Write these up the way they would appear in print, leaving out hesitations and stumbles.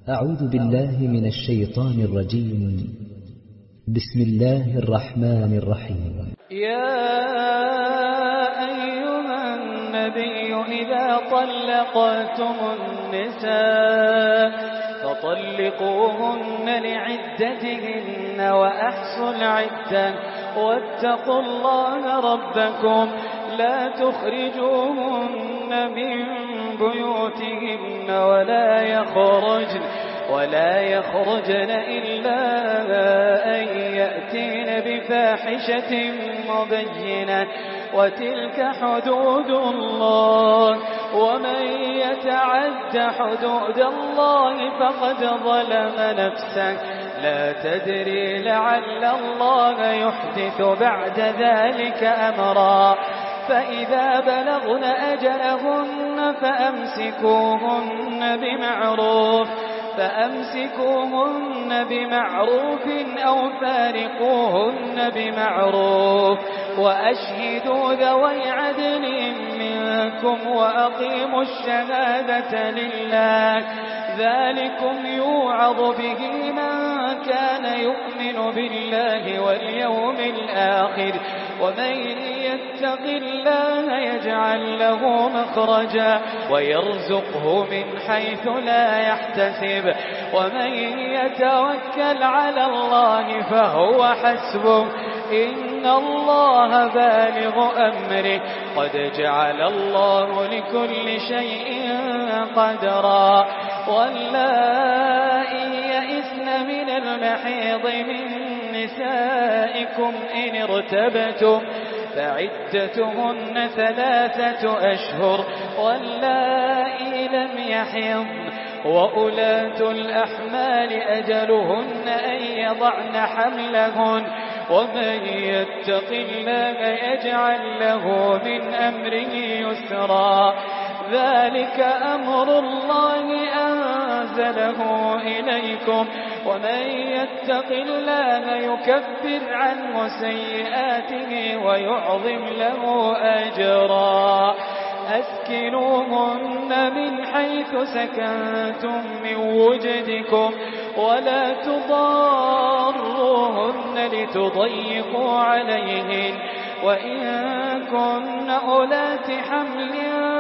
أعوذ بالله من الشيطان الرجيم. بسم الله الرحمن الرحيم. يا أيها النبي إذا طلقتم النساء فطلقوهن لعدتهن وأحصوا العدة واتقوا الله ربكم لا تخرجوهن من بيوتهن ولا يخرجن إلا أن يأتين بفاحشة مبينة وتلك حدود الله ومن يتعد حدود الله فقد ظلم نفسه لا تدري لعل الله يحدث بعد ذلك أمرا فإذا بلغن أجلهن فأمسكوهن بمعروف أو فارقوهن بمعروف وأشهدوا ذوي عدل منكم وأقيموا الشهادة لله ذلكم يوعظ به من كان يؤمن بالله واليوم الآخر ومن يتق الله يجعل له مخرجا ويرزقه من حيث لا يحتسب ومن يتوكل على الله فهو حسبه إن الله بالغ أمره قد جعل الله لكل شيء قدرا واللائي يئسن من المحيض من نسائكم إن ارتبتم فعدتهن 3 أشهر واللائي لم يحضن وأولاة الأحمال أجلهن أن يضعن حملهن ومن يتق الله يجعل له من أمره يسرا ذلك أمر الله أنزله إليكم ومن يتق الله يكفر عنه سيئاته ويعظم له أجرا أسكنوهن من حيث سكنتم من وجدكم ولا تضاروهن لتضيقوا عليهن وإن كن أولات حمل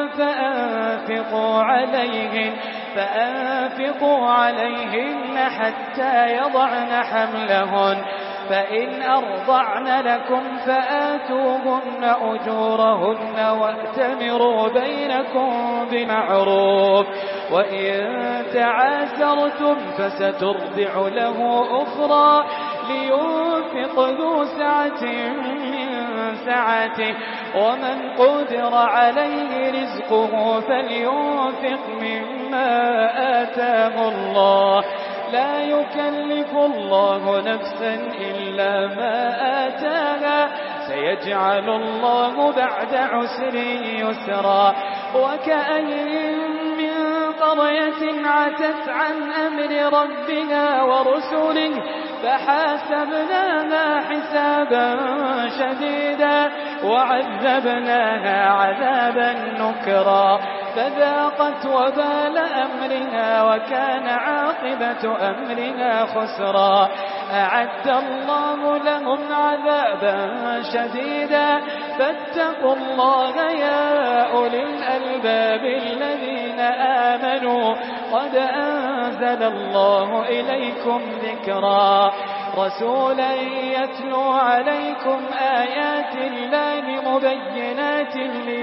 فأنفقوا عليهن حتى يضعن حملهن فإن أرضعن لكم فآتوهن أجورهن وأتمروا بينكم بمعروف وإن تعاسرتم فسترضع له أخرى لينفق ذو سعة من سعته ومن قدر عليه رزقه فلينفق مما آتاه الله لا يكلف الله نفسا إلا ما آتاها سيجعل الله بعد عسر يسرا وكأين من قرية عتت عن أمر ربها ورسله فحاسبناها حسابا شديدا وعذبناها عذابا نكرا فذاقت وبال أمرها وكان عاقبة أمرها خسرا أعد الله لهم عذابا شديدا فاتقوا الله يا أولي الألباب الذين آمنوا قد أنزل الله إليكم ذكرا رسولا يتلو عليكم آيات الله مبينات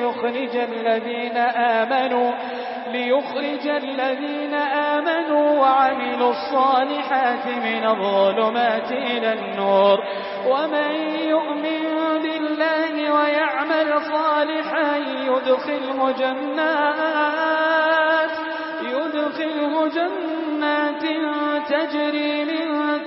ليخرج الذين آمنوا وعملوا الصالحات من الظلمات إلى النور ومن يؤمن بالله ويعمل صالحا يدخله جنات تجري من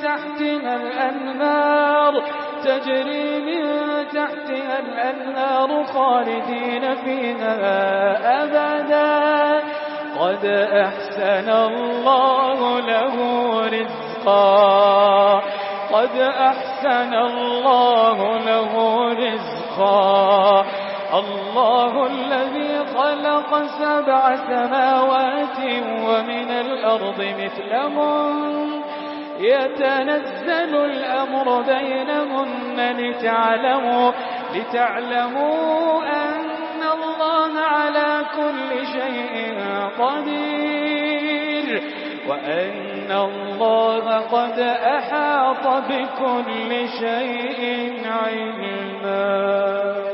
تحتها الأنهار خالدين فيها أبدا قد أحسن الله له رزقا الله الذي خلق 7 سماوات ومن الأرض مثلهن يتنزل الأمر بينهن لتعلموا أن الله على كل شيء قدير وأن الله قد أحاط بكل شيء علما.